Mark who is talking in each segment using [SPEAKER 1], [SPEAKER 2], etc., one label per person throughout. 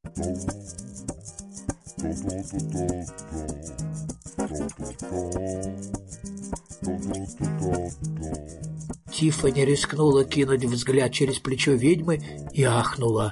[SPEAKER 1] Тиффани рискнула кинуть взгляд через плечо ведьмы и ахнула.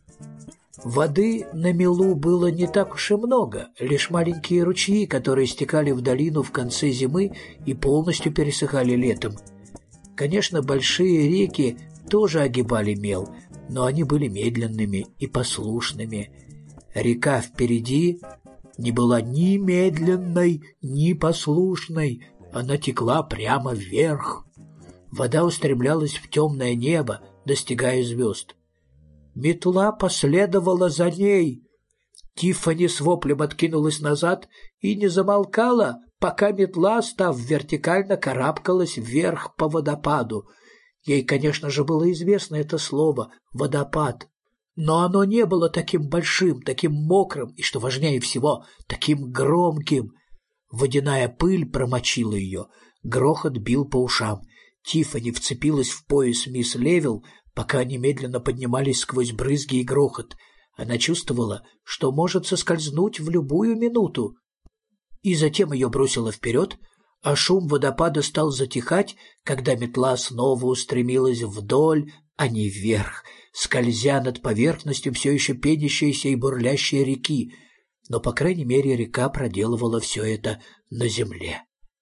[SPEAKER 1] Воды на мелу было не так уж и много, лишь маленькие ручьи, которые стекали в долину в конце зимы и полностью пересыхали летом. Конечно, большие реки тоже огибали мел, но они были медленными и послушными. Река впереди не была ни медленной, ни послушной, она текла прямо вверх. Вода устремлялась в темное небо, достигая звезд. Метла последовала за ней. Тиффани с воплем откинулась назад и не замолкала, пока метла, став вертикально, карабкалась вверх по водопаду. Ей, конечно же, было известно это слово «водопад». Но оно не было таким большим, таким мокрым и, что важнее всего, таким громким. Водяная пыль промочила ее, грохот бил по ушам. Тиффани вцепилась в пояс мисс Левил, пока они медленно поднимались сквозь брызги и грохот. Она чувствовала, что может соскользнуть в любую минуту. И затем ее бросило вперед, а шум водопада стал затихать, когда метла снова устремилась вдоль, а не вверх, скользя над поверхностью все еще пенящейся и бурлящей реки. Но, по крайней мере, река проделывала все это на земле.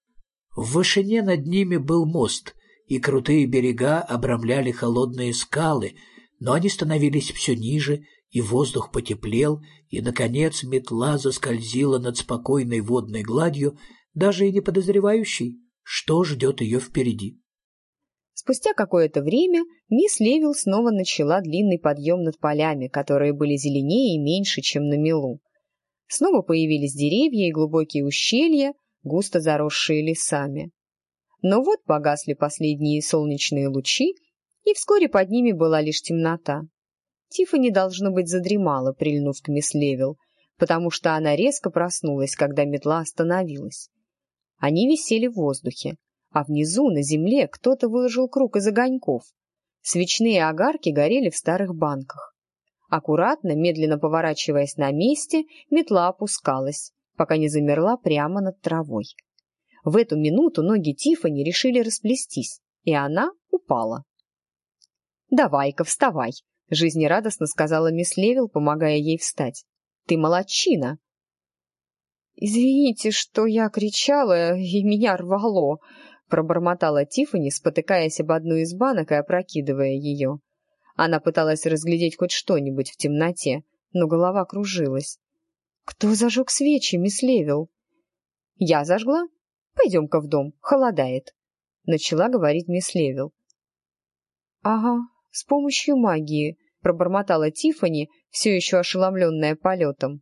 [SPEAKER 1] В вышине над ними был мост, и крутые берега обрамляли холодные скалы, но они становились все ниже, и воздух потеплел, и, наконец, метла заскользила над спокойной водной гладью, даже и не подозревающей, что ждет ее впереди.
[SPEAKER 2] Спустя какое-то время мисс Левил снова начала длинный подъем над полями, которые были зеленее и меньше, чем на мелу. Снова появились деревья и глубокие ущелья, густо заросшие лесами. Но вот погасли последние солнечные лучи, и вскоре под ними была лишь темнота. Тиффани, должно быть, задремала, прильнув к мисс Левил, потому что она резко проснулась, когда метла остановилась. Они висели в воздухе, а внизу, на земле, кто-то выложил круг из огоньков. Свечные огарки горели в старых банках. Аккуратно, медленно поворачиваясь на месте, метла опускалась, пока не замерла прямо над травой. В эту минуту ноги Тиффани решили расплестись, и она упала. «Давай-ка, вставай!» — жизнерадостно сказала мисс Левил, помогая ей встать. «Ты молодчина!» «Извините, что я кричала, и меня рвало!» — пробормотала Тиффани, спотыкаясь об одну из банок и опрокидывая ее. Она пыталась разглядеть хоть что-нибудь в темноте, но голова кружилась. «Кто зажег свечи, мисс Левил?» «Я зажгла? Пойдем-ка в дом, холодает», — начала говорить мисс Левил. «Ага, с помощью магии», — пробормотала Тиффани, все еще ошеломленная полетом.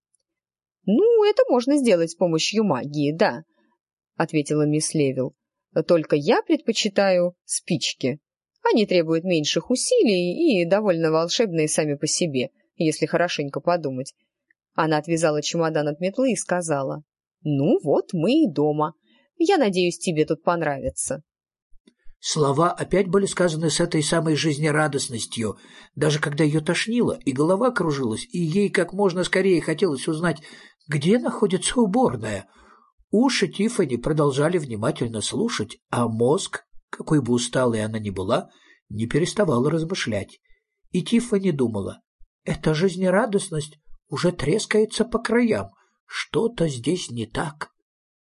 [SPEAKER 2] «Ну, это можно сделать с помощью магии, да», — ответила мисс Левил. «Только я предпочитаю спички. Они требуют меньших усилий и довольно волшебные сами по себе, если хорошенько подумать». Она отвязала чемодан от метлы и сказала: «Ну вот, мы и дома. Я надеюсь, тебе тут понравится».
[SPEAKER 1] Слова опять были сказаны с этой самой жизнерадостностью, даже когда ее тошнило, и голова кружилась, и ей как можно скорее хотелось узнать, где находится уборная. Уши Тиффани продолжали внимательно слушать, а мозг, какой бы усталой она ни была, не переставал размышлять. И Тиффани думала: эта жизнерадостность уже трескается по краям, что-то здесь не так.